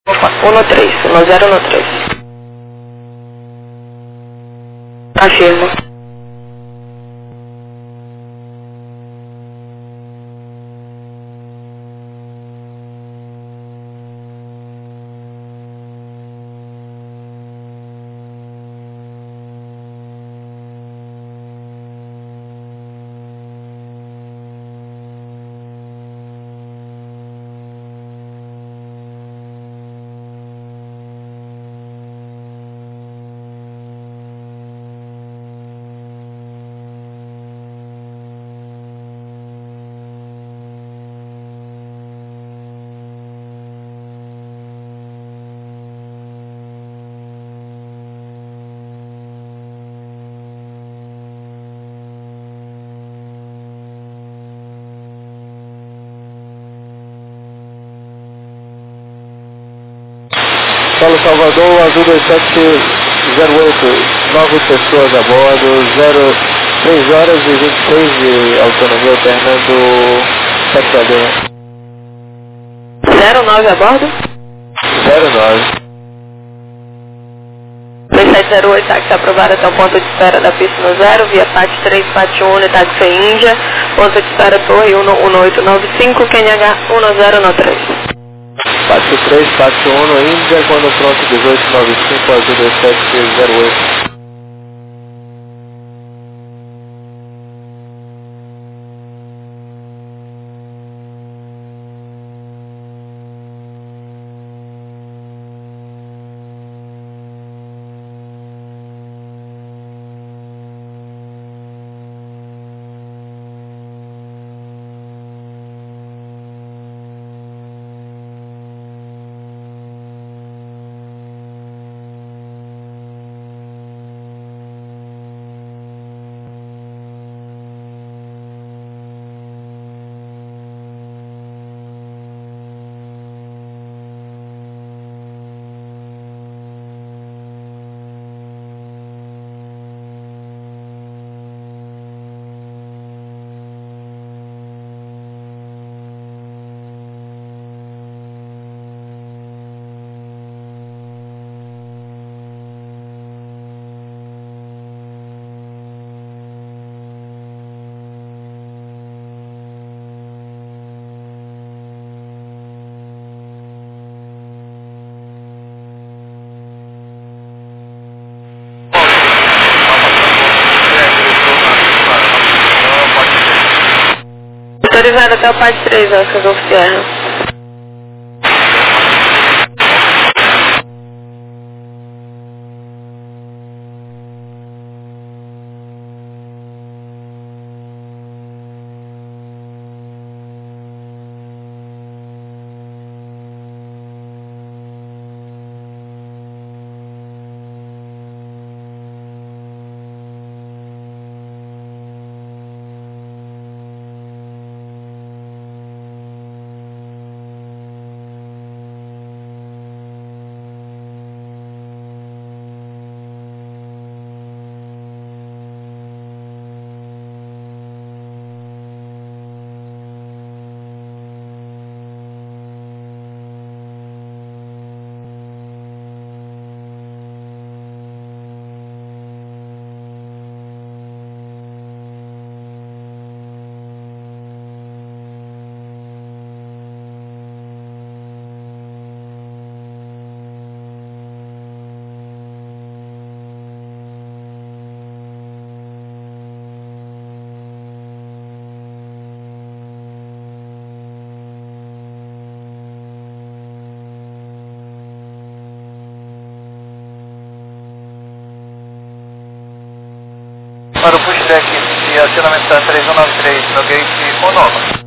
Opa, 113, 1013. Afirmo. Paulo Salvador, Azul 2708, 9 pessoas a bordo, 3 horas e 26 de autonomia, alternando 7 da linha. 09 a bordo? 09. 2708, táxi aprovado até o ponto de espera da pista no 0, via PAT 3, PAT 1, táxi Índia, ponto de espera Torre 1895, QNH 1013. Pátio 3, Pátio 1 no Índia, quando pronto 1895, Azul 2708. Autorizado até o PAT 3, Oscar Golf Sierra. Para o pushback de acionamento da 3193 no gate Onoma.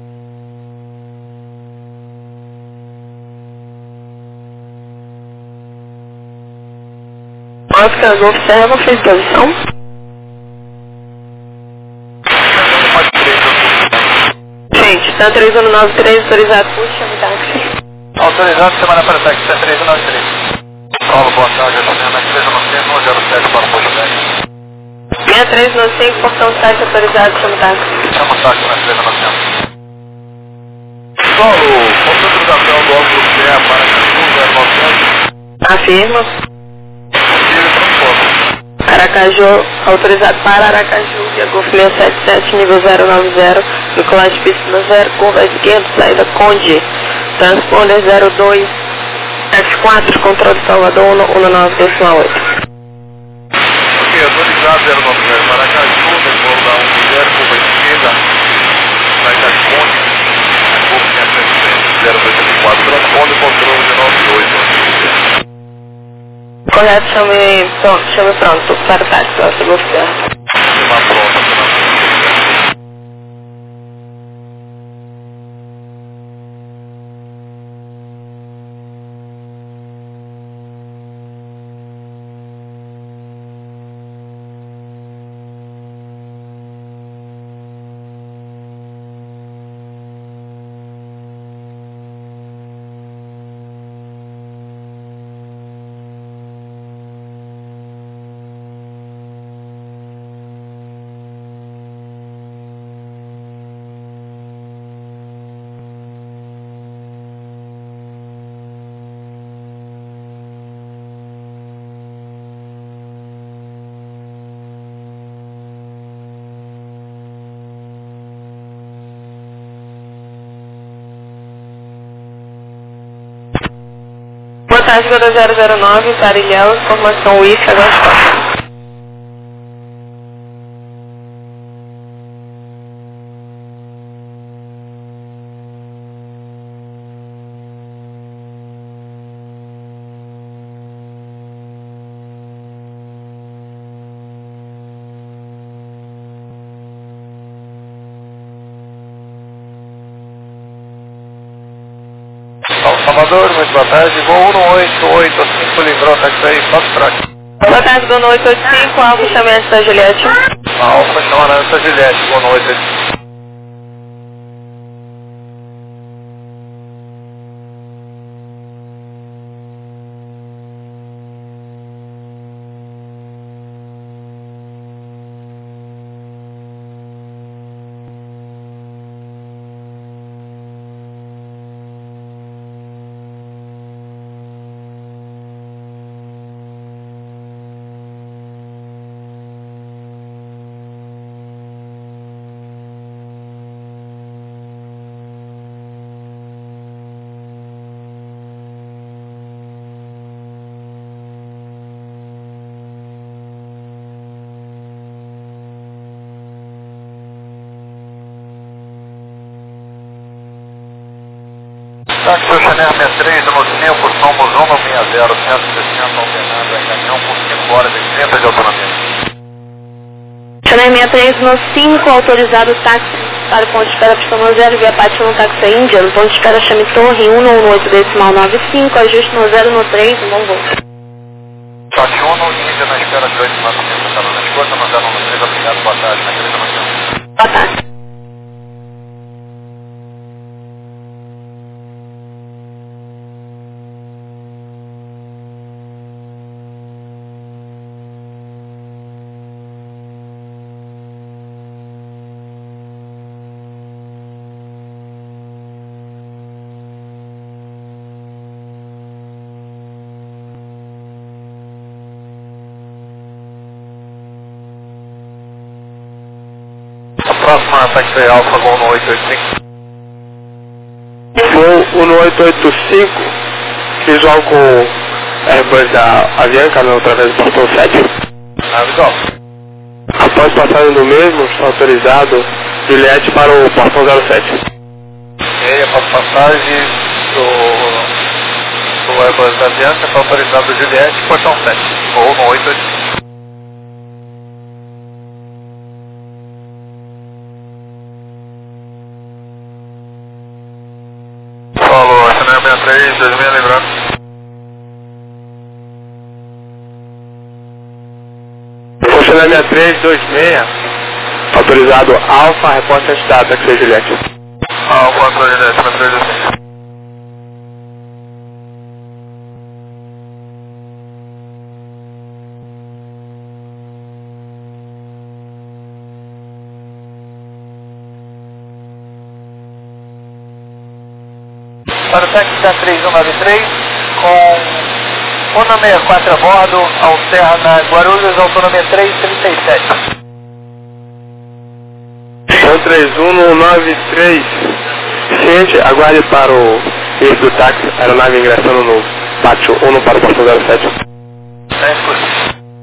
Oscar Golf Sierra, você fez posição? Gente, está 3193, autorizado, puxa, me táxi. Autorizado, semana para táxi, 3193. Paulo, boa tarde, acionamento 395, 107 para o pushback. 6395, portão 7 autorizado, chama táxi. Chama o táxi na 395. Paulo, autorização do ângulo CE para 0,900. Afirma. Aracaju, autorizado para Aracaju, via Golf 677, nível 090, decolagem pista 0, curva à esquerda, saída Conde, transponder 02, F4, controle de Salvador, 19,8. Ok, autorizado 090, Aracaju, decolo da 10, curva à esquerda, saída Conde, Golf 677, 084, transponder, controle de 98. Correto, chame pronto para o táxi, para o Golf certo. Uma pronta. Boa tarde, Goda 009, para Ilhéus, informação WIF, agora. Salvador, muito boa tarde, voo 1885, lembrou, táxi aí, passo para aqui. Boa tarde, Dona 885, Alfa chamamento da Juliette. Alfa chamamento da Juliette, boa noite. Táxi Chanel 63, Anocínio, por São Bozoma 60, 160, alternado a caminhão por 5 horas e 30 de autonomia. Chanel 63 no 5, autorizado táxi para o ponto de espera pista 0, via Pátio no táxi Índia, no ponto de espera chame Torre 118,95, ajuste no 0 no 3, bom voo. Táxi 1 no Índia, na espera de 8 minutos, na escuta, no 0 no 3, obrigado, boa tarde, na querida noção. Boa tarde. Próxima táxi Alfa, voo no 885. Voo no 885, visual com Airbus da Avianca, através do portão 7. Visual. Após passagem do mesmo, está autorizado Juliette para o portão 07. Ok, após passagem do Airbus da Avianca, está autorizado Juliette, portão 7. Voo no 885. Falou, Chanel 63, 26, lembrando. Chanel 63, 26, autorizado Alfa, reporte a estado, táxi Juliette. Alfa, Juliette, 6326. Para o táxi da 3193, com 164 a bordo, alterna Guarulhos, autonomia 337. 3193, ciente, aguarde para o eixo do táxi, aeronave ingressando no pátio 1 para o portão 07. Tá escuro.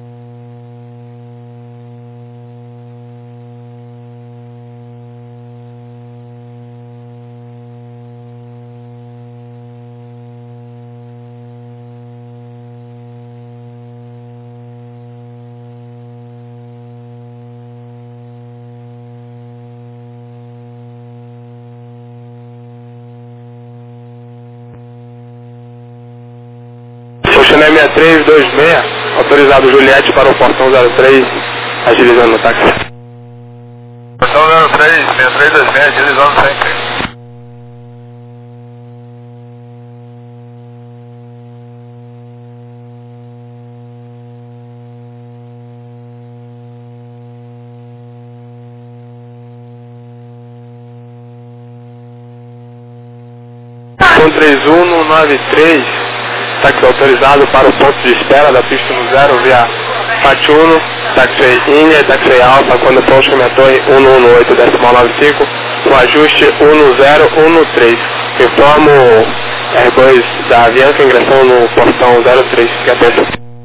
Chanel 6326, autorizado Juliette para o portão 03, agilizando no táxi. Portão 03, 6326, agilizando sempre. Com 3193, táxi autorizado para o ponto de espera da pista no 0 via Pátio 1, táxi Inha e táxi Alfa, quando próximo a torre 118.95, com ajuste 1013. Informo R2 da Avianca ingressando no portão 03, fique atento.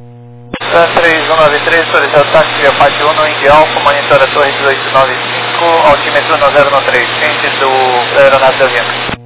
3193, solicitado táxi via Pátio 1, India Alfa, monitora torre 1895, altímetro no 013, ciente do aeronave da Avianca.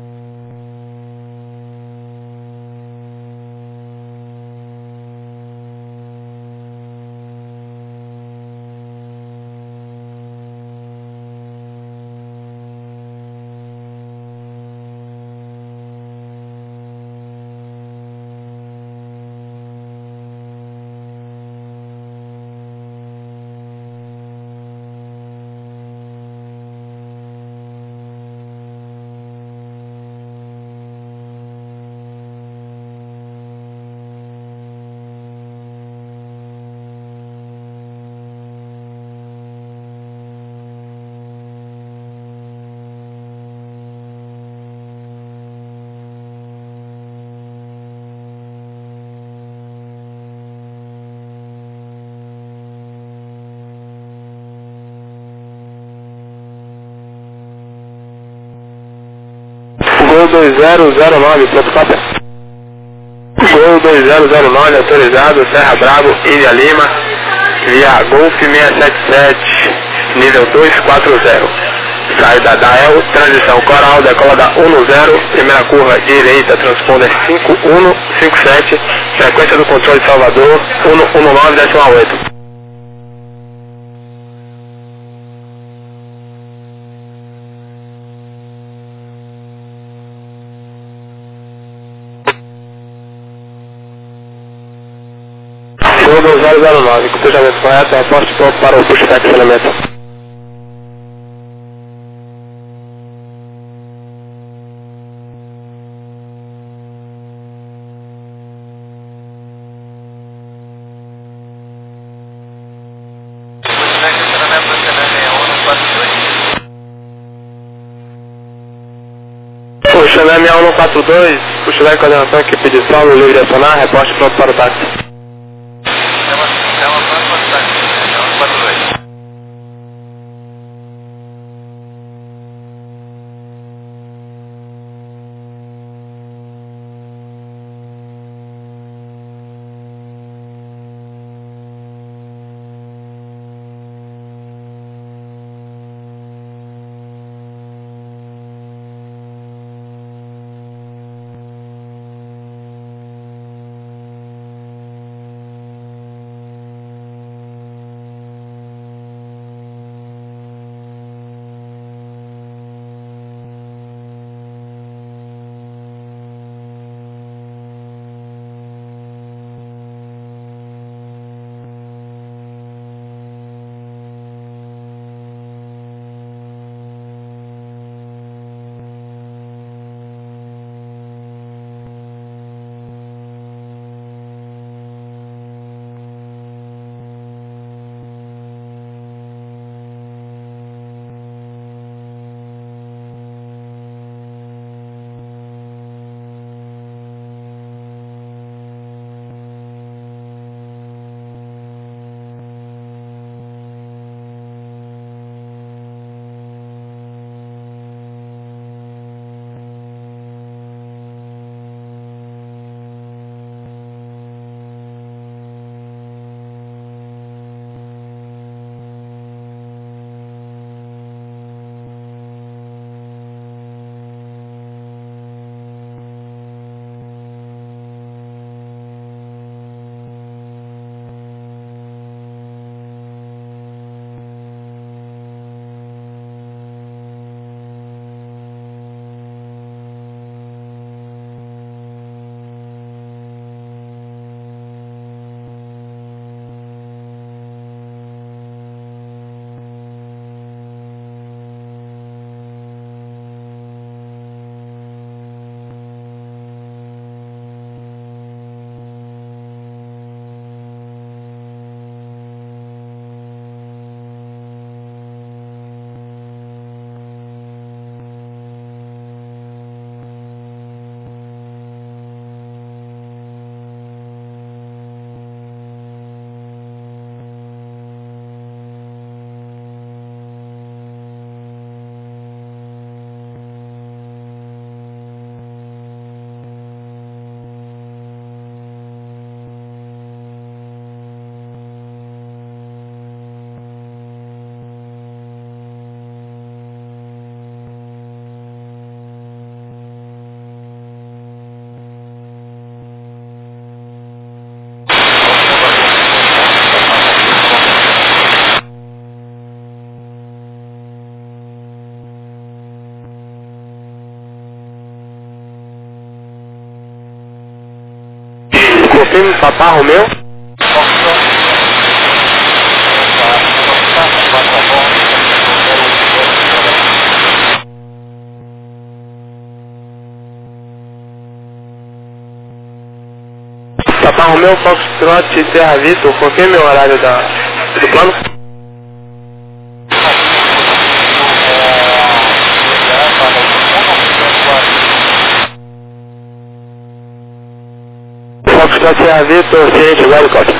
Gol 2009, pronto, cópia. Gol 2009, autorizado, Serra Bravo, Ilha Lima, via Golf 677, nível 240. Saída da EL, transição Coral, decola da 10, primeira curva direita, transponder 5157, frequência do controle de Salvador, 119,8. Gol 2009, cruzamento correto, aposto pronto para o push back elemento. O Chanel 6142, puxa back coordenação, equipe de solo, livre de acionar, reporte pronto para o táxi. Confirme, Papá Romeu. Papá Romeu, Foxtrot, Serra Vitor, confirme o horário do plano. Foxtrot, Serra Vitor, ciente, agora cópia.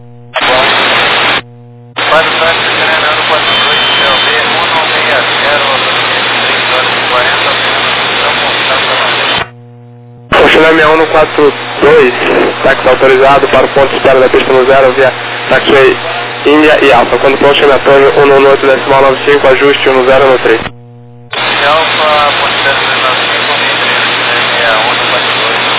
Funcionário 6142, táxi autorizado para o ponto de espera da pista no 0 via taxiway Índia e Alfa. Quando pronto, chame Antônio 198.95, ajuste 1093. Alfa, ponto 095, 6142,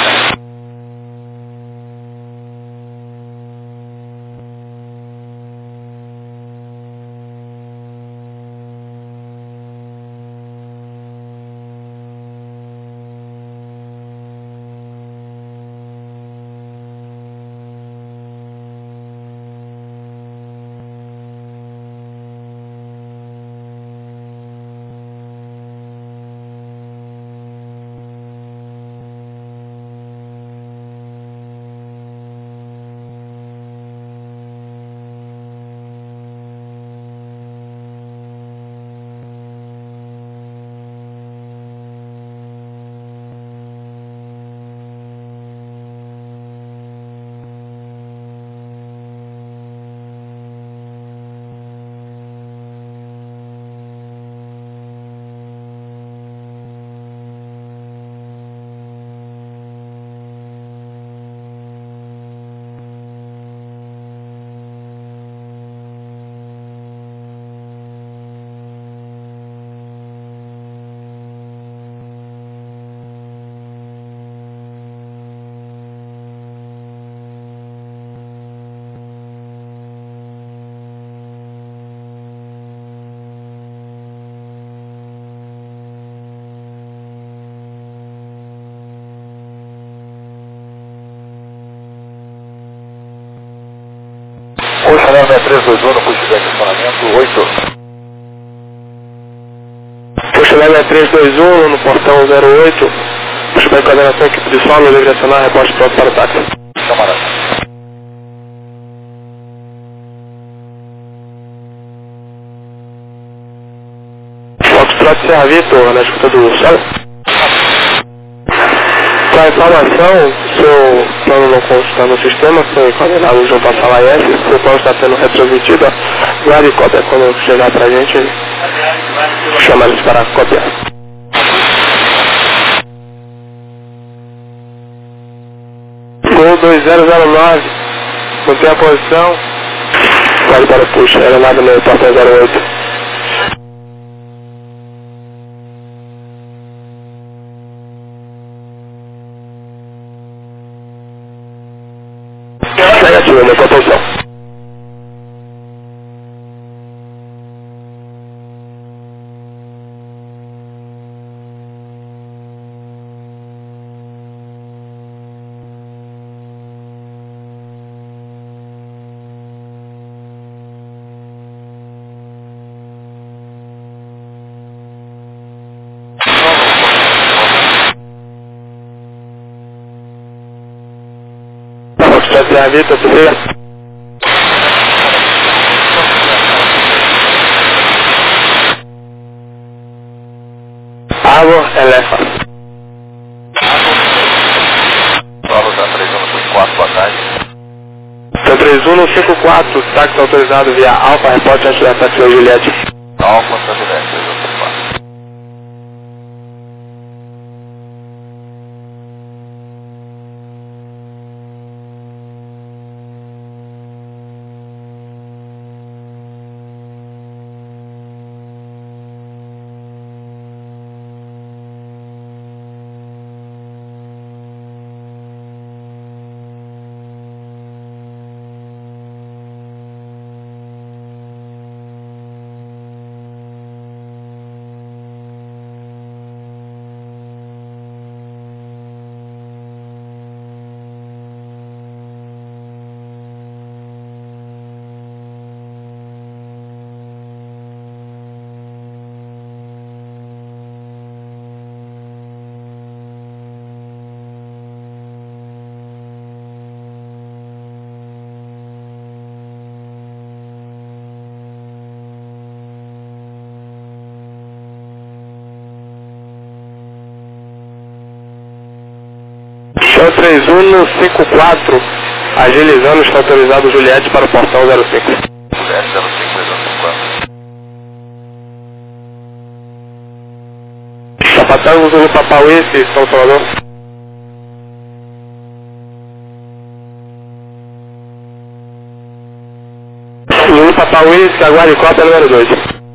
Funcionário 6321 no curso de estacionamento 8. Funcionário 6321 no portão 08. Puxa para a coordenação, equipe de solo, livre acionar, reposte pronto para o táxi. Camarada. Foxtrot, Serra Vitor, na escuta do solo. Para informação, seu plano não consta no sistema, foi coordenado junto à sala S, seu plano está sendo retransmitido, guarde cópia quando chegar para a gente, chamar eles para copiar. Gol 2009, mantém a posição, guarde para o push, aeronave no portão 08. Negativo, minha proteção. Serra Vitor, tudo bem? Água, Elefa. Solo da 3154, boa tarde. 3154, táxi autorizado via Alfa, reporte antes da taxi Juliette. Alfa, Juliette, 3154. 3154, agilizando, está autorizado Juliette para o portão 05. Juliette 05, 254. Sapatango, Zulu Papa Whisky, São Salvador. Zulu Papa Whisky, aguarde cópia número 2.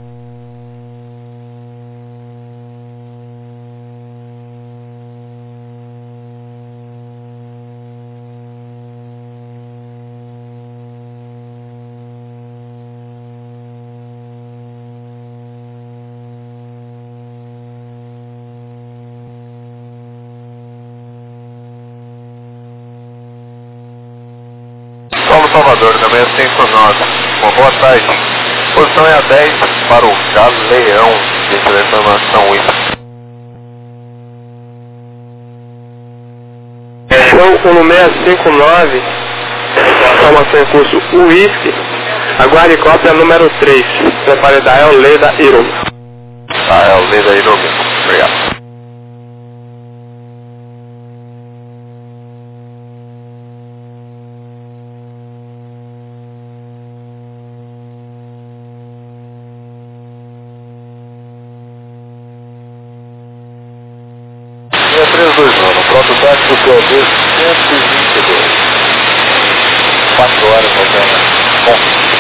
Paulo Salvador, também 59. Uma boa tarde. Posição é a 10 para o Galeão, dentro da informação 8. Show 1659, informação em curso Whisky, aguarde cópia número 3, prepare da El Leda Irum. Ah, é o Leda Irum. Obrigado. Linha 321, prototático POB 122. 4 horas faltando. Bom.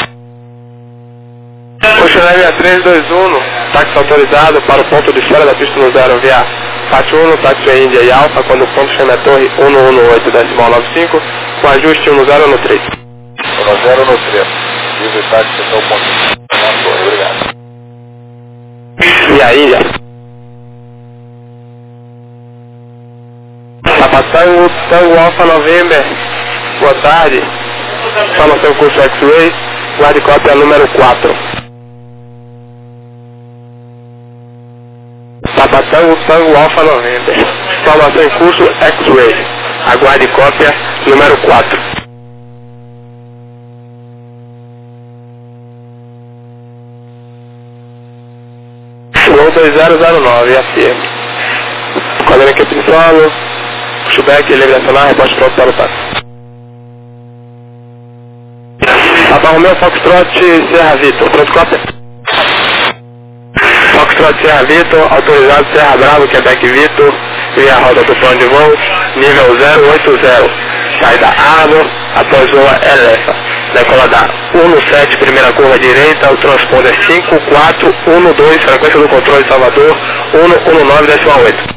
Funcionário 6321, táxi autorizado para o ponto de fora da pista no 0 via Fat 1, táxi Índia e Alfa, quando o ponto chama a torre 118,95, com ajuste 10 no 3. 10 no 3. Livre táxi até o ponto. Obrigado. E a Índia. Papatango, Tango Alfa November, boa tarde, informação curso X-Ray, guarde cópia número 4. Papatango, Tango Alfa November, informação em curso X-Ray, aguarde cópia número 4. Gol 2009, FM. Quadrante equipe de solo, pushback, livre acionar, reposte pronto para o táxi. Papa Romeo, Foxtrot, Serra Vitor, pronto cópia? Foxtrot, Serra Vitor, autorizado Serra Bravo, Quebec Vitor, via roda do plano de voo, nível 080, saída Arno, após voa Elefa, decola da 17, primeira curva direita, o transponder 5412, frequência do controle Salvador, 119,8.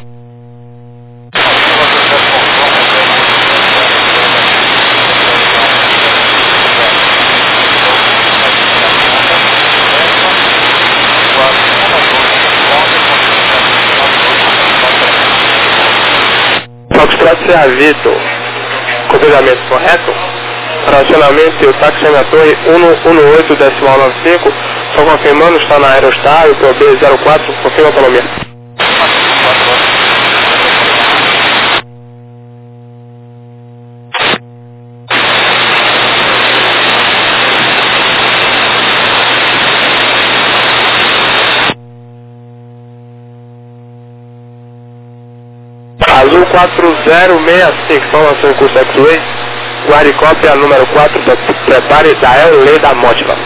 Foxtrot Serra Vitor, completamento correto? Racionamento, o táxi na torre 118,95, só confirmando, está na Aerostar, o POB 04, confirma a autonomia. Azul 4065, informação em curso X-Ray, guarde cópia número 4, prepare da El Leda Mótiva.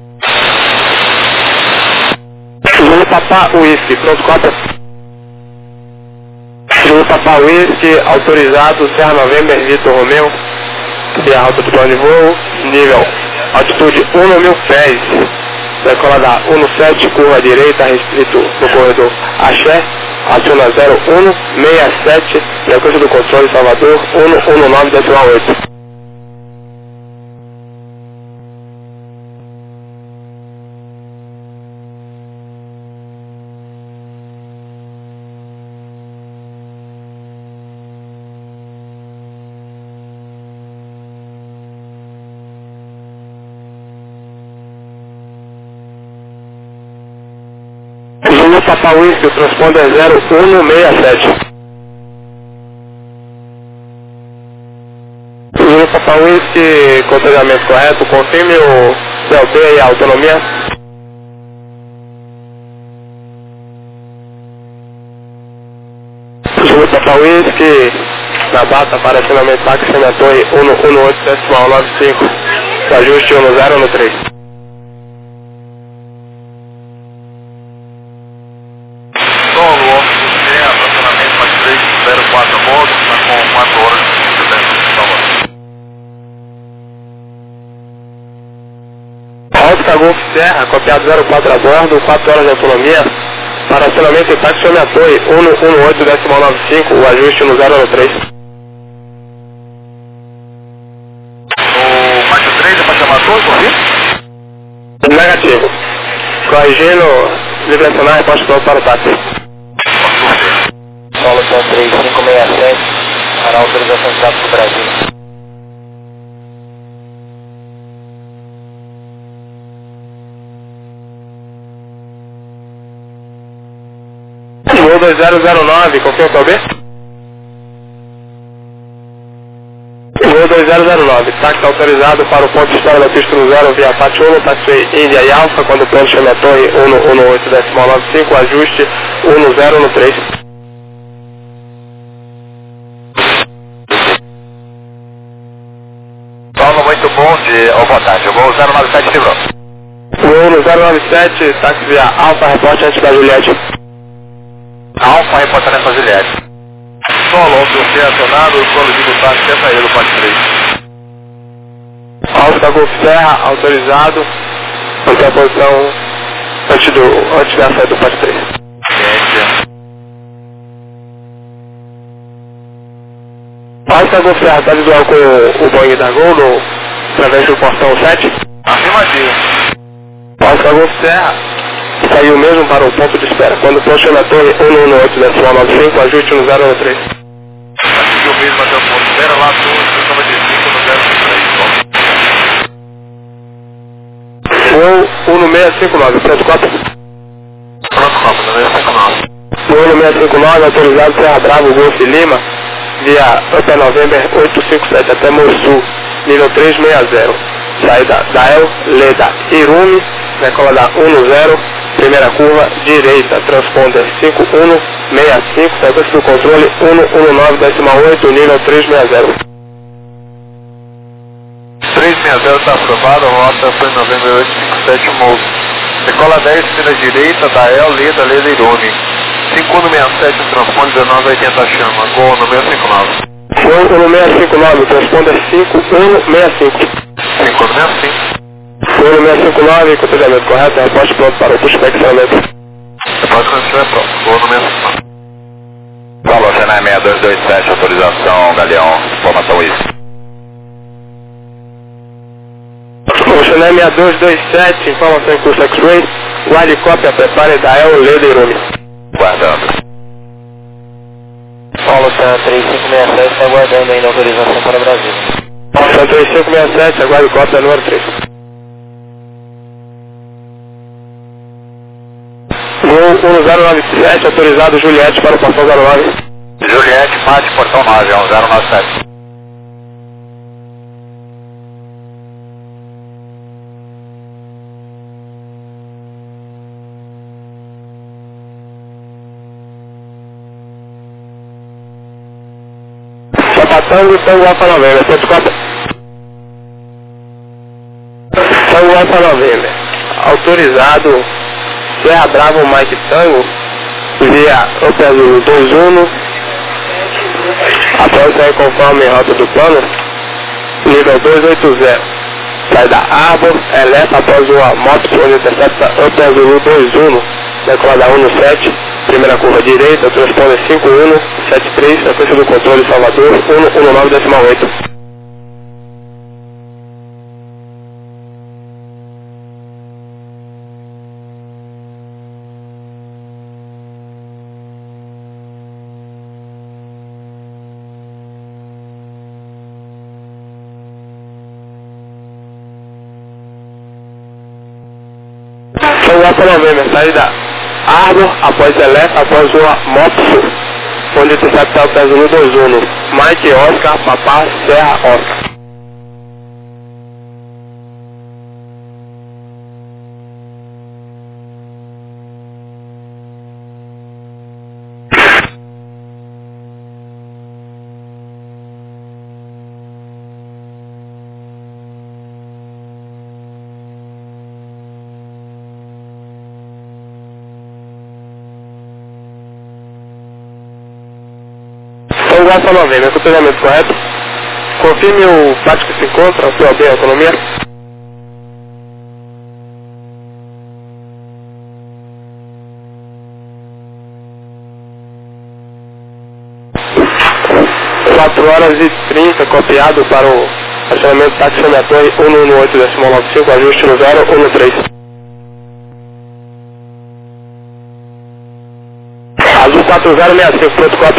Zulu Papa Whisky, pronto cópia? Zulu Papa Whisky, autorizado, Serra November, Vitor Romeo, via alta do plano de voo, nível, altitude 1.000 pés, decola da 17, curva direita, restrito no corredor Axé, aciona 0167, frequência do controle Salvador 119,8. Zulu Papa Whisky, o transponder 0167. Zulu Papa Whisky, com treinamento correto, confirme o CLT e a autonomia. Zulu Papa Whisky, Na bata para acionamento táxi na torre 118.95, o ajuste 10 no 3. Solo, óbvio, você, acionamento mais 304 a bordo, está com 4 horas de silêncio, Oscar Golf Serra, copiado 04 a bordo, 4 horas de autonomia, para acionamento e táxi na torre 118.95, o ajuste 10 no 3. O faixa 3 é para chamar todos, ouviu? Negativo. Corrigindo, direcionar a resposta pronta para o táxi. Solo Sam 3567, para autorização de tráfego Brasil. Voo 2009, confirma para o B? Voo 2009, táxi autorizado para o ponto de história da pista no 0 via Pátio 1, táxi Índia e Alfa, quando o plano chama a torre 118.95, ajuste 10 no 3. Solo, muito bom dia, boa tarde, eu vou 097 livrou. Voo 097, táxi via Alfa, reporte antes da Juliette. Alfa, reportando essa Juliette. Solo, você acionado, o solo de táxi quer sair do faixa 3. Oscar Golf Serra, autorizado, manter a posição antes da saída do Pátio 3. Ciência. Oscar Golf Serra, está visual com o Boeing da Gol, através do portão 7. Afirmativo. Oscar Golf Serra, saiu mesmo para o ponto de espera. Quando funciona a torre 118.95, ajuste 10 no 3. Seguiu mesmo até o ponto de espera, lá tudo, 95 no 053. Voo 1659, pronto, cópia? Pronto, copa, no 659. Voo 1659, autorizado Serra Bravo, Golf Lima, via Hotel November 857 até Mossul, nível 360. Saída da El Leda Irumi, decola da 10, primeira curva, direita, transponder 5165, sequência do controle 119.8, nível 360. 360 está aprovado, rota foi novembro 857 Moço. Decola 10 pela direita da El Leda Irumi. 5167, transponder 1980 chama, gol no 659. Voo 1659, transponder 5165. 5165. Voo 1659, comportamento correto, resposta pronto para o pushback acionamento. Depois quando estiver pronto, gol no 659. Falou, Senai 6227, autorização, Galeão, informação isso. Chennai 6227, informação em curso X-Ray, guarde cópia, prepare da El Leda Irumi. Guardando. Solo Sam 3567, está aguardando ainda autorização para Brasil. Sam 3567, aguarde cópia número 3. Voo 1097, autorizado Juliette para o portão 09. Juliette, Pátio, portão 9, 1097. Tango, Tango Alfa November, ponto cópia. Tango Alfa November, autorizado Serra Bravo Mike Tango, via Opel 21, após sair conforme rota do plano, nível 280, sai da Arbor, eleva após uma moto onde intercepta Opel 21, decola da 17, primeira curva direita, transponder 5173, sequência do controle Salvador 119.8. São Alfa November, saída Arbor, após Elef, após uma Mopsu, onde intercepta o Zulu 21, Mike Oscar, Papá, Serra Oscar. Tango Alfa Novembro, com o treinamento correto. Confirme o pátio que se encontra, o POB, autonomia. (4h30) copiado para o acionamento táxi somatório 118.95, ajuste no 013. Azul 4065, pronto, cópia.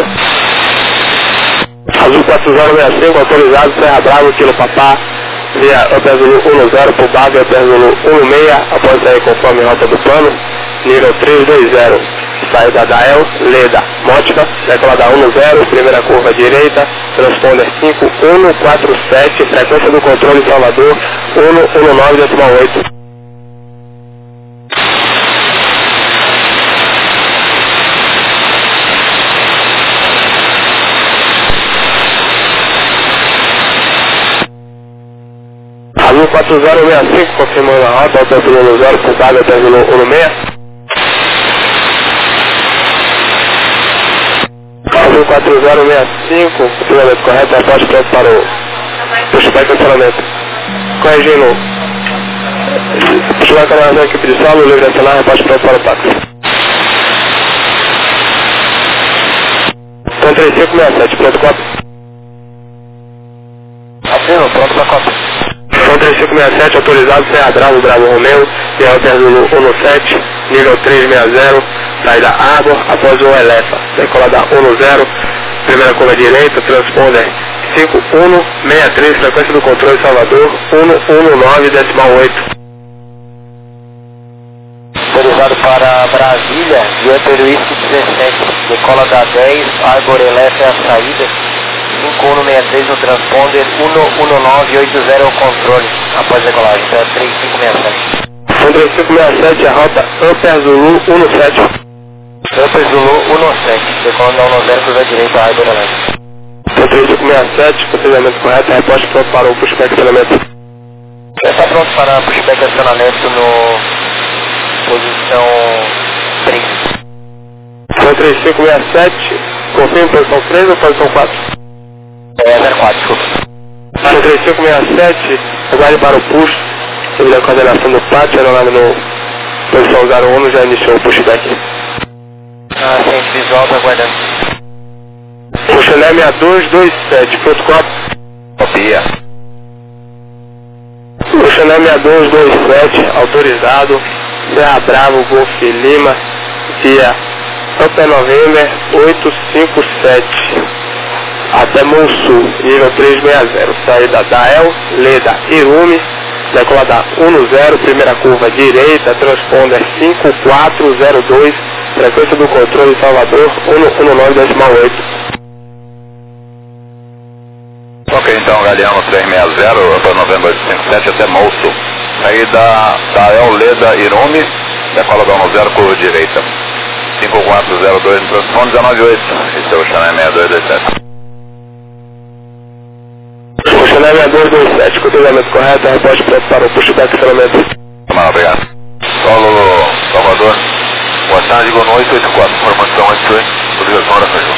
Azul 4065, autorizado, Serra Bravo, Kilo Papá, via Upper Zulu 10, por Baga, Upper Zulu 16, após sair conforme rota do plano, nível 320, saída da El, Leda, Mótica, decolada 10, primeira curva direita, transponder 5147, frequência do controle Salvador 119,8. Azul 4065, confirmando a rota, Alta Zulu 0, por Baga, Alta Zulu 16. Azul 4065, confirmamento correto, aposte pronto para o pushback e cancelamento. Corrigindo. Pushback cancelamento, equipe de salvo, livre acionar, aposte pronto para o táxi. 3567, pronto, cópia. Afirma, pronto para cópia. 3567, autorizado, Serra Bravo, Bravo Romeu, via Alter Zulu 17, nível 360, saída Água, após o Elefa, decolada 10, primeira curva direita, transponder 5163, frequência do controle Salvador 119,8. Autorizado para Brasília, via Peruísque 17, decolada 10, Água Elefa é a saída. 5163 no transponder, 11980 o controle, após decolagem, então 3567. 3567, a rota Upper Zulu 17. Upper Zulu 17, decolando 10, curva direita, Água Elefa. 3567, procedimento correto, reposte pronto para o pushback acionamento. Já está pronto para pushback acionamento no posição 3. 3567, confirme posição 3 ou posição 4? 04, desculpa. 3567, aguarde para o push, devido à coordenação do pátio, aeronave no posição 01, já iniciou o pushback. Centro visual, está aguardando. Puxané 6227, pronto, Copia. Puxané 6227, autorizado, Serra Bravo, Golf Lima, via Upper November 857. Até Monsul, nível 360, saída da El, Leda, Irume, decolada 10, primeira curva direita, transponder 5402, frequência do controle Salvador 119,8. Ok, então, Galeano 360, para novembro 857 até Monsul. Saída da El, Leda, Irume, decolada 10, curva direita. 5402 no transponder 198, esse é o Xané 6227. Puxané 6227, com o treinamento correto, reposte pronto para o pushback acionamento. Obrigado. Solo Salvador, boa tarde, Gol 884, informação antes, autorização Aracaju.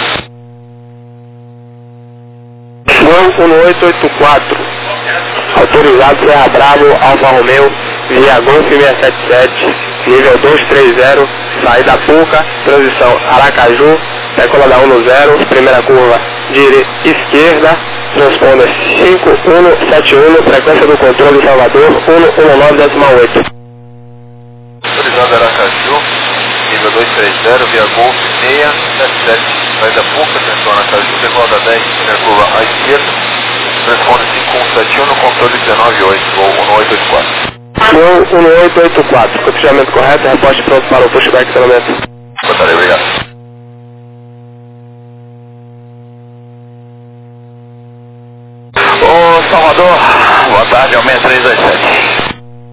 Gol 1884, autorizado, Serra Bravo, Alfa Romeo, via Golf 677, nível 230, saída Puca, transição Aracaju, decolada 10, primeira curva esquerda, transponder 5171, frequência do controle Salvador 119,8. Autorizado Aracaju, nível 230, via Golf 677, saída Puca, transição Aracaju, decolada 10, primeira curva à esquerda, transponder 5171 no controle 198, Gol 1884. Gol 1884, cotejamento correto, reposte pronto para o pushback acionamento. Boa tarde, obrigado. Ô Salvador, boa tarde, é o 6327.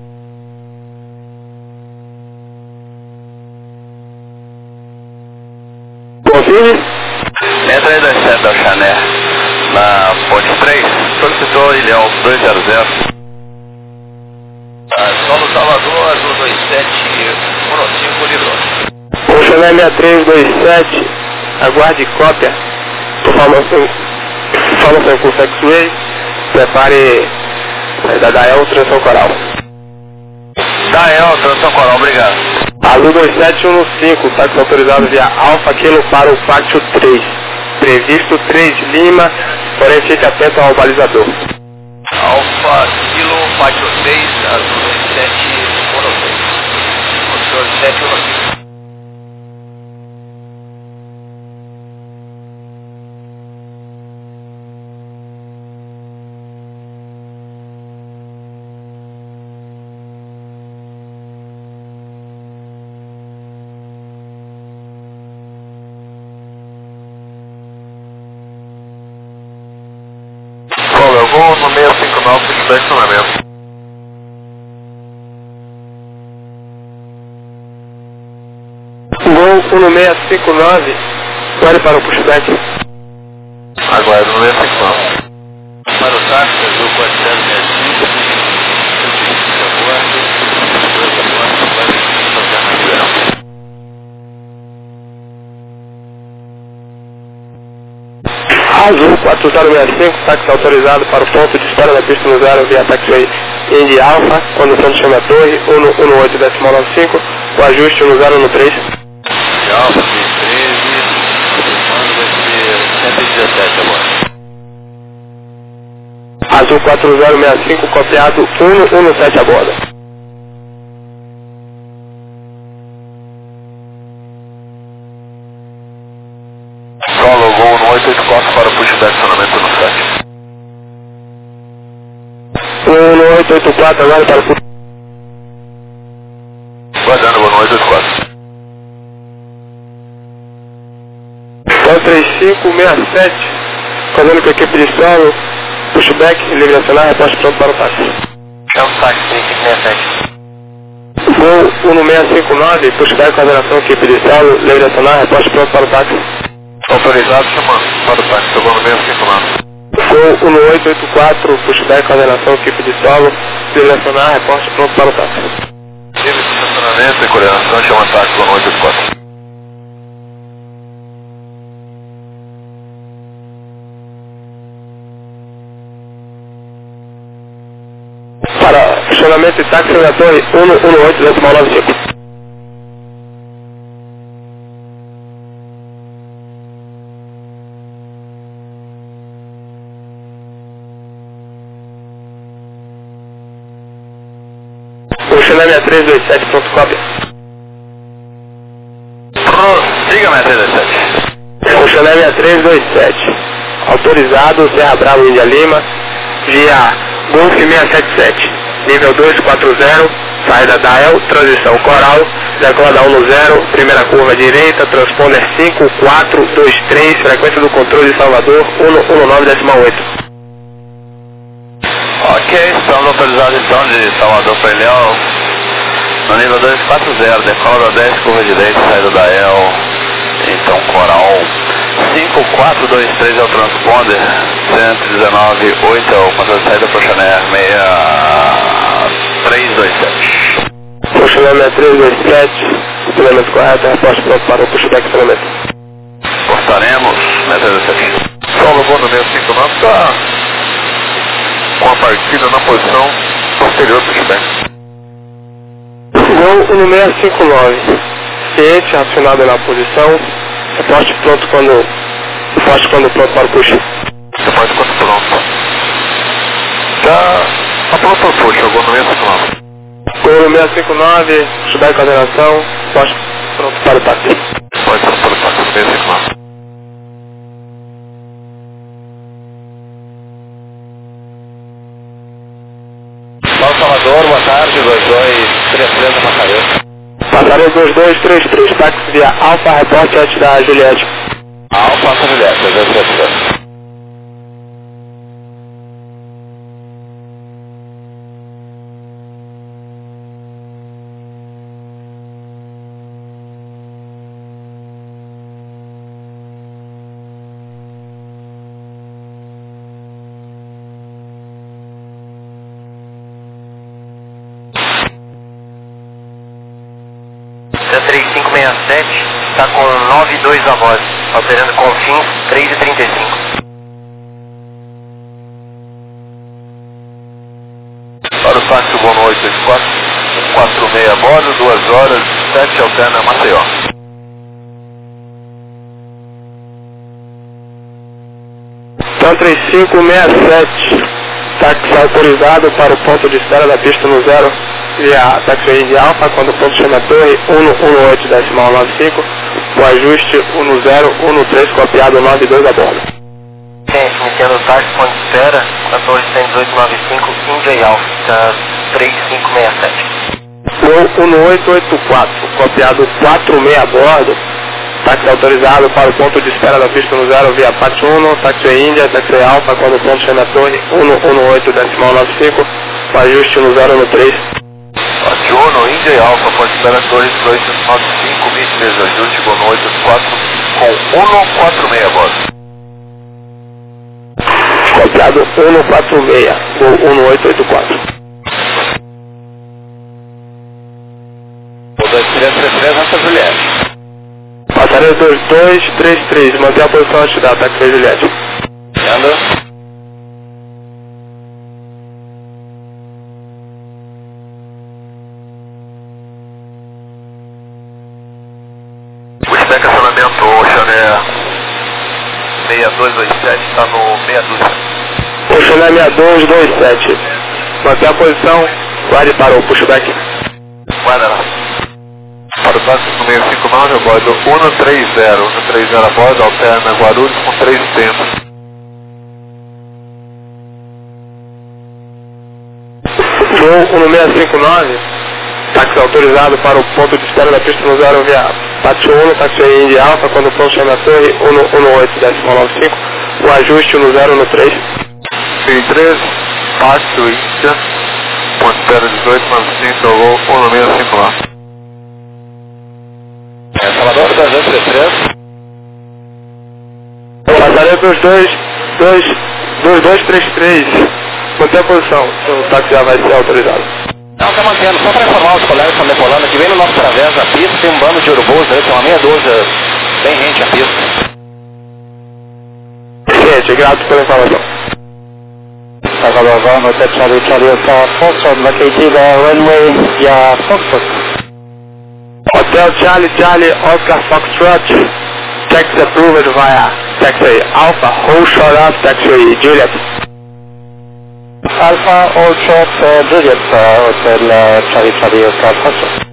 Confirme. 6327 da Xané, na Ponte 3, solicitou Ilhéu 200. Solo Salvador, Azul 2715, livrou. Puxané 6327, aguarde cópia, por Informação com Sexway, prepare da Dael, transição coral. Dael, transição coral, obrigado. Alu 2715, táxi autorizado via Alfa Kilo para o pátio 3. Previsto 3 Lima, porém fique atento ao balizador. Alfa Kilo, pátio 3, Azul 2716. Controle 716. Eu vou no 659 de estacionamento. Gol 1659, pare para o pushback. Agora no 659. Para o táxi, Azul 4065, 105 a bordo, 2 a bordo, vai fazer a liberação. Azul 4065, táxi autorizado para o ponto de espera da pista no 0 via taxiway Indy Alpha, condução de chama Torre, 118,95, o ajuste no 0 no 3. De Alfa, 13, comando vai ser 117 agora. Azul 4065, copiado 117 a bordo. Solo Gol no 884 para o pushback estacionamento no 7. 1884 agora para o pushback. Guardando Gol no 884. 3567, fazendo com a equipe de solo, pushback, livre acionar, reposte pronto para o táxi. Chama o táxi 3567. Gol 1659, pushback, coordenação, equipe de solo, livre acionar, reposte pronto para o táxi. Autorizado, chamando para o táxi, Gol no 659. Gol 1884, pushback, coordenação, equipe de solo, livre acionar, reposte pronto para o táxi. Livre de estacionamento e coordenação, chama o táxi, Gol no 884. Para funcionamento de táxi na torre 118,95. Funcionamento 327, pronto, cópia. Diga, 327. Funcionamento 327. Autorizado, Serra Brava, Índia Lima, via Golf 677, nível 240, saída Dael, transição coral, decola 10, primeira curva direita, transponder 5423, frequência do controle de Salvador, 119,8. Ok, estamos autorizados então de Salvador para Ilhéus, no nível 240, decola 10, curva direita, saída Dael, então coral. 5423 é o transponder, 119,8 é o controle de saída para o Chaner 6327. Funcionamento 327, funcionamento correto, reposte pronto para o pushback funcionamento. Postaremos, 327. Solo Gol no 659 está com a partida na posição posterior do pushback. Gol 1659, ciente, acionado na posição, reposte pronto quando pronto para o push. Reposte quando pronto. Tá pronto para o push, Gol no 659. Gol 659, pushback coordenação, reposte pronto para o táxi. Pode pronto para o táxi, 659. Paulo Salvador, boa tarde, 2233 Macaé. Passaria 2233, táxi via Alfa, reporte antes da Juliette. Alfa, Juliette, 233. Está com 92 a voz. Alterando Confins 3h35. Para o táxi Bono 884, 146 a bordo, 2 horas, 7 alterna Maceió. Então 3567, táxi autorizado para o ponto de espera da pista no 0 via taxi de Alfa, quando o ponto chama a torre 118.95, o ajuste 1013, copiado 92 a bordo. Gente, iniciando o táxi, ponto de espera, a torre 118.95, Índia Alfa, 3567. Voo 1884, copiado 46 a bordo, táxi autorizado para o ponto de espera da pista no 0 via Pat 1, taxi Índia, taxi Alfa, quando o ponto chama a torre 118.95, o ajuste 1013. Pat 1, Índia e Alfa, ponto de espera, torre 295, 23, ajuste, Bono 884, com 146 a bordo. Copiado 146, voo 1884. O 2333, Santa Juliette. Passaredo 2233, manter a posição antes da taxi Juliette. Anda. O estacionamento Oxané 6227 está no meia dúzia. Oxané 6227, manter a posição, guarde para o pushback. Guarda lá. Para o táxi no 659, a bordo 130 a bordo, alterna Guarulhos com 370. Voo 1659, táxi autorizado para o ponto de espera da pista no 0 via Pat 1, taxi Índia Alfa, quando o ponto chama a torre 118.95, o ajuste 1013. 3, táxi Índia, ponto de espera 1895, ao voo 1659. Salvador 233. Passaredo 2233, manter a posição, o táxi já vai ser autorizado. Não, tá mantendo. Só para informar os colegas que estão decolando, que vem no nosso través da pista, tem um bando de urubus, né? Tem uma meia dúzia bem rente à pista. Gente, grato pela informação. Salvador 1, Hotel Charlie Oscar Foxtrot, vacated runway via Foxtrot. Hotel Charlie Oscar Foxtrot, taxi approved via taxi Alpha, hold short up, taxi Juliet. Alpha, All Short, Juliet, Hotel Charlie Oscar Foxtrot.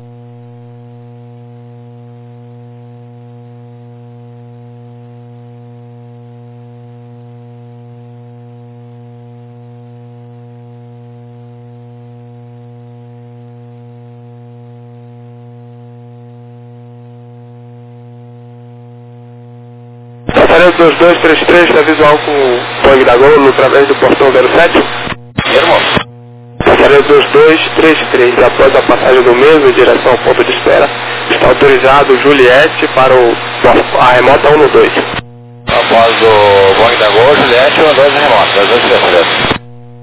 Passaredo 2233, está visual com o Boeing da Gol, através do portão 07. Irmão. Passaredo 2233, após a passagem do mesmo em direção ao ponto de espera, está autorizado Juliette para a remota 12. Após o Boeing da Gol, Juliette, 12 remota, 233.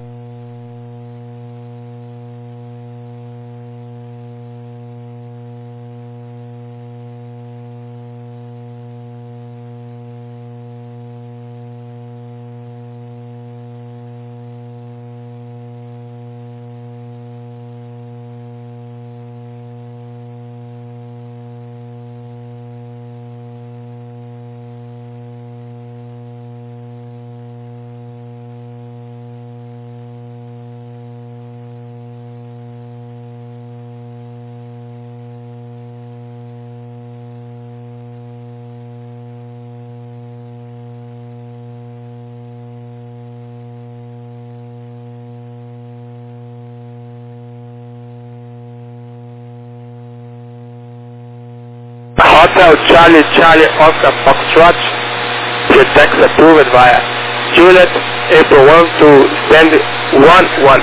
Hotel Charlie Oscar Foxtrot, your taxi approved via Juliet, April 1 to stand 11.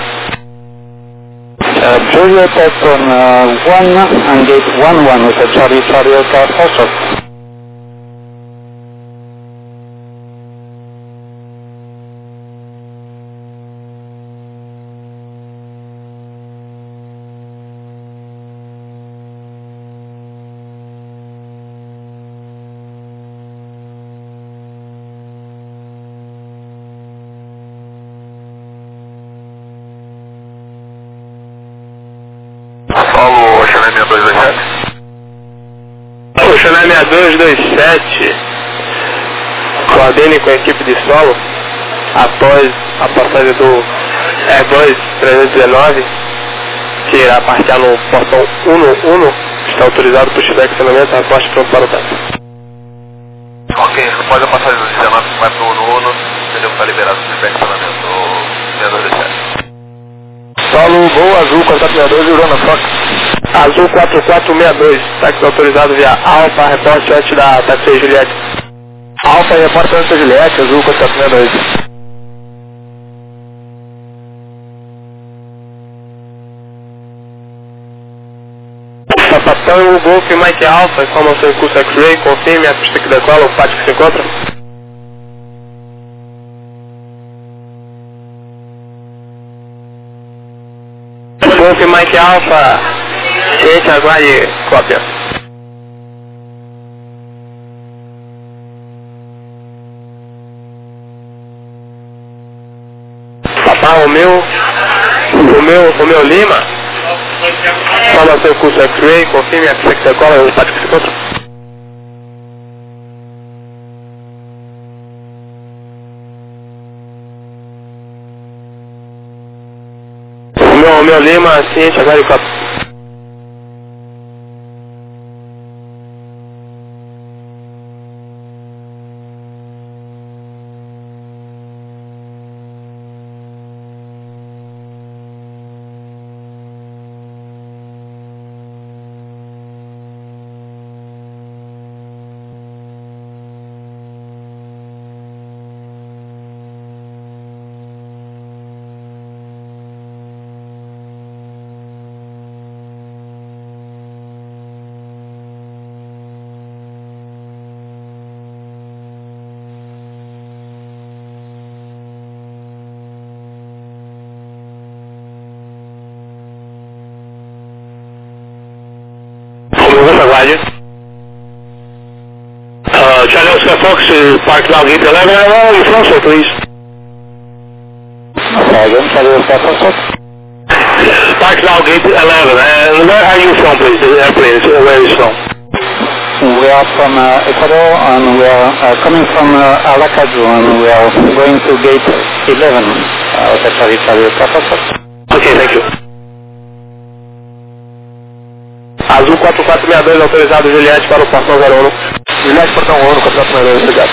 Juliet Epson 1 and gate 11 with a Charlie Oscar Foxtrot. Chennai 6227. O Chennai 6227, coordene com a equipe de solo após a passagem do Airbus 319, que irá partir no portão 11, está autorizado por estiver acionamento, reporte pronto para o táxi. Ok, após a passagem do 19, vai pro 11, entendeu? Está liberado por estiver acionamento 6227. Solo, voo azul 462, Urana Fox. Azul 4462, táxi autorizado via Alfa, reporte antes da táxi Juliette. Alfa, reporte antes da Juliette, azul 4462. Sapatão, Golf Mike Alpha, informação em curso X-Ray, confirme a pista que decola, o pátio que se encontra. Golf Mike Alpha, ciente, aguarde cópia. Papá Romeu Lima, informação em curso X-Ray, confirme a pista que decola, o pátio que se encontra. Romeu Lima, ciente, aguarde cópia. Charlie Oscar Fox, Park Now Gate 11, hello, you from sir, please? Again, Charlie Oscar Fox. Park Now Gate 11, and where are you from, please? The airplane, where is from? We are from Ecuador and we are coming from Aracaju and we are going to gate 11. Charlie Oscar Fox. Ok, thank you. Azul 4462, autorizado Juliette para o portão 01. Juliette, portão 11, 4462, obrigado.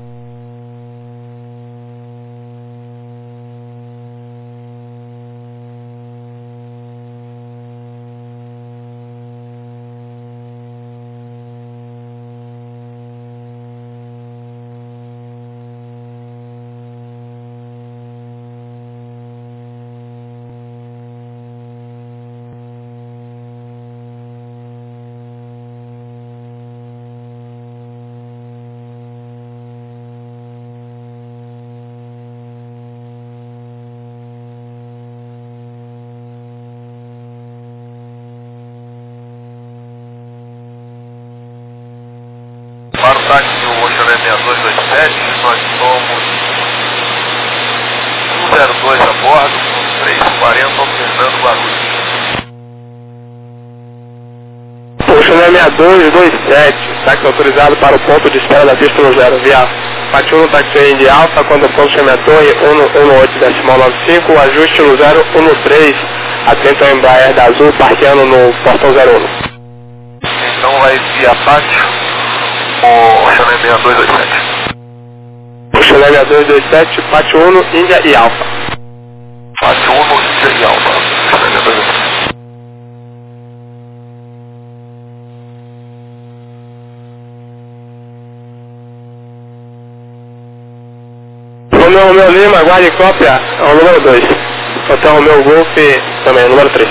Para o táxi do Chennai 6227, nós somos 102 a bordo, 340 ao Fernando Guarulhos. O Chennai 6227, táxi autorizado para o ponto de espera da pista 10, via Pátio 1, táxi de Alfa, quando o ponto chama a torre 118,95, ajuste no 013, atento ao Embraer da Azul, parqueando no portão 01. Então vai via Pátio, o Chennai 6227. O Chennai 6227, Pátio 1, Índia e Alfa. Pátio 1, Índia e Alfa. Chennai 6227. Romeu Lima, aguarde cópia, é o número 2. Hotel Romeu Golf, também, número 3.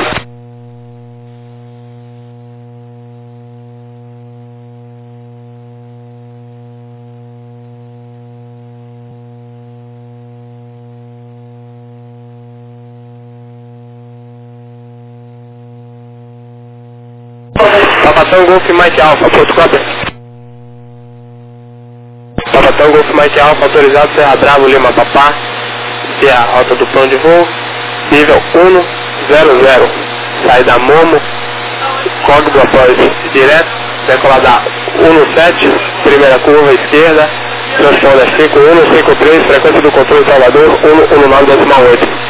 Sapatão Golf Mike Alpha, fotocópia. Sapatão Golf Mike Alpha, autorizado Serra Bravo Lima Papá, via rota do plano de voo, nível 100, saída Momo, incógnito após direto, decolada 17, primeira curva esquerda, transponder 5153, frequência do controle Salvador 119,8.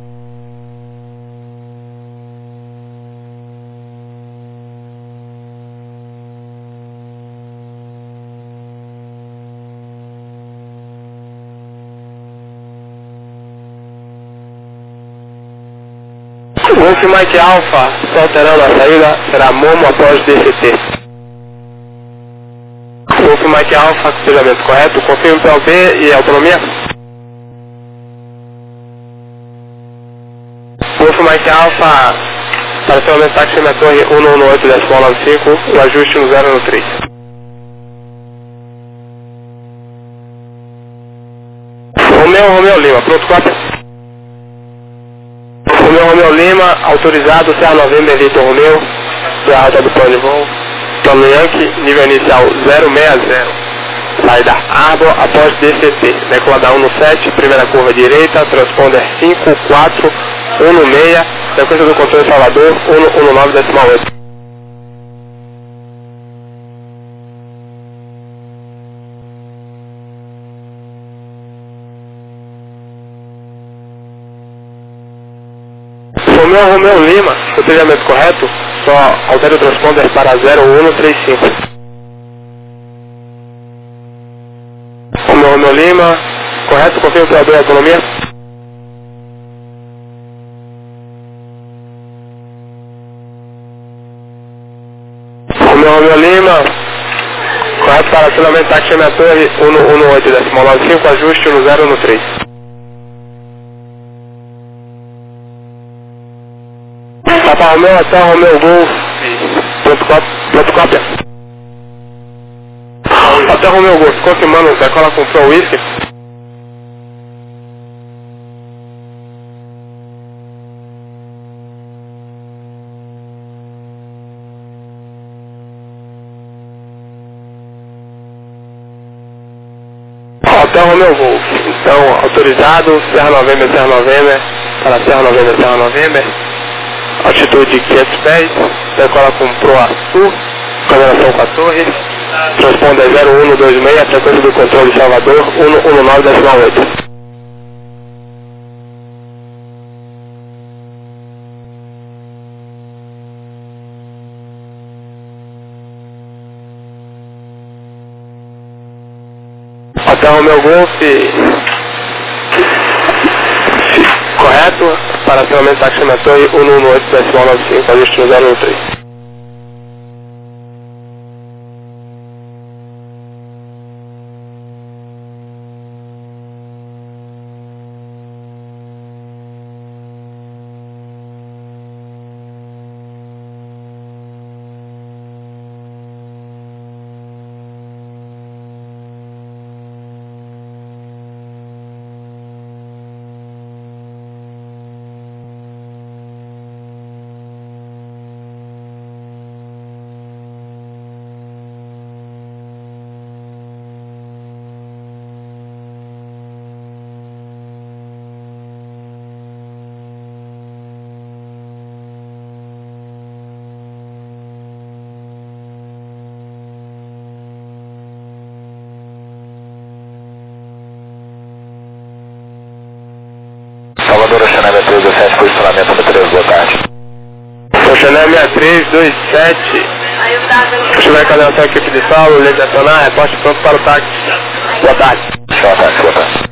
Golf Mike Alpha, só alterando a saída, será Momo após DCT. Golf Mike Alpha, cruzamento correto, confirme PLB e autonomia. Golf Mike Alpha, para acionamento táxi na torre 118,95, o ajuste no 0 no 3. Romeu Lima, pronto, cópia. Romeu Lima, autorizado, Serra Novembro, Vitor Romeu, da rota do plano de voo, plano Yankee, nível inicial 060, saída Arbor após DCT, decolada 17, primeira curva direita, transponder 5416, sequência do controle Salvador 119,8. Romeu Lima, o trilhamento correto, só altere o transponder para 0135. Romeu Lima, correto, confirma o operador e autonomia. Romeu Lima, correto para acionamento táxi na torre 118,95, ajuste no 0 no 3. Papa Romeu até Romeu Golf, ponto cópia. Até Romeu Golf, confirmando, decola comprou o whisky. Até Romeu Golf, então autorizado, Serra Novembro, para Serra Novembro. Altitude 500 pés, decola com Proa Sul, coordenação com a torre, transponder 0126, frequência do controle Salvador 119,8. Até o meu Golf, correto, para acionamento táxi na torre 118,95, ajuste no 013. Salvador, Chanel 6327, posicionamento número 3, boa tarde. Chanel 6327, estiver em coordenação equipe de Saulo, lei de acionar, reporte pronto para o táxi. Boa tarde. Boa tarde, boa tarde.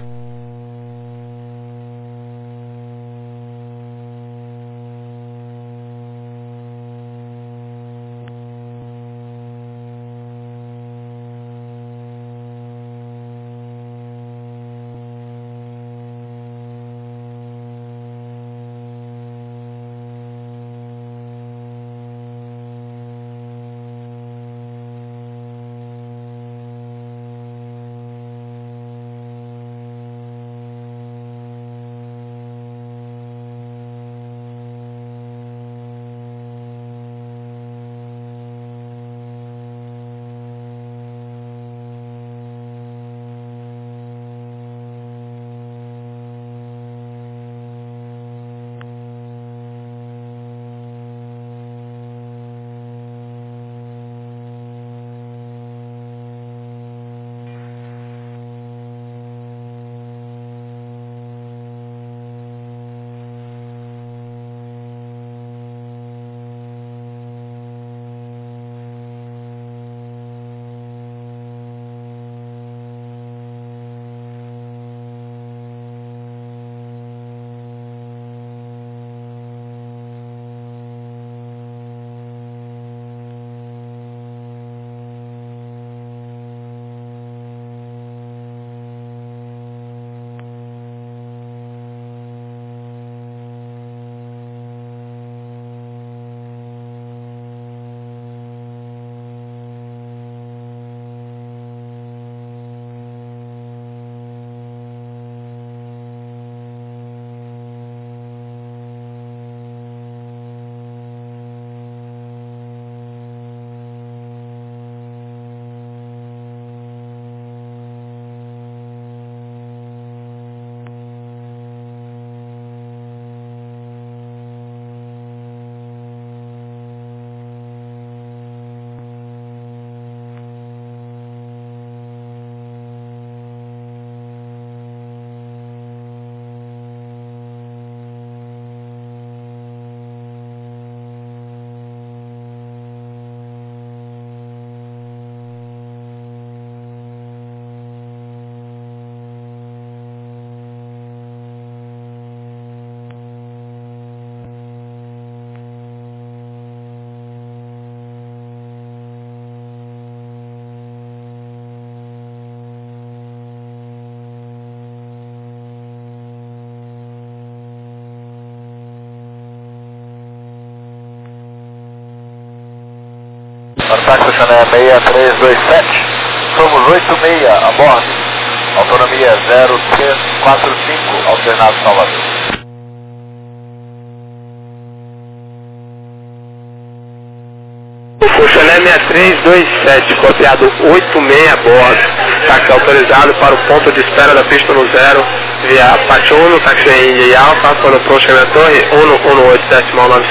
táxi Chané 6327, somos 86 a bordo, autonomia 0345, alternado Salvador. Chané 6327, copiado 86 a bordo, táxi autorizado para o ponto de espera da pista no 0, via Pati 1, táxi Índia e Alfa, quando approaching a torre 118.9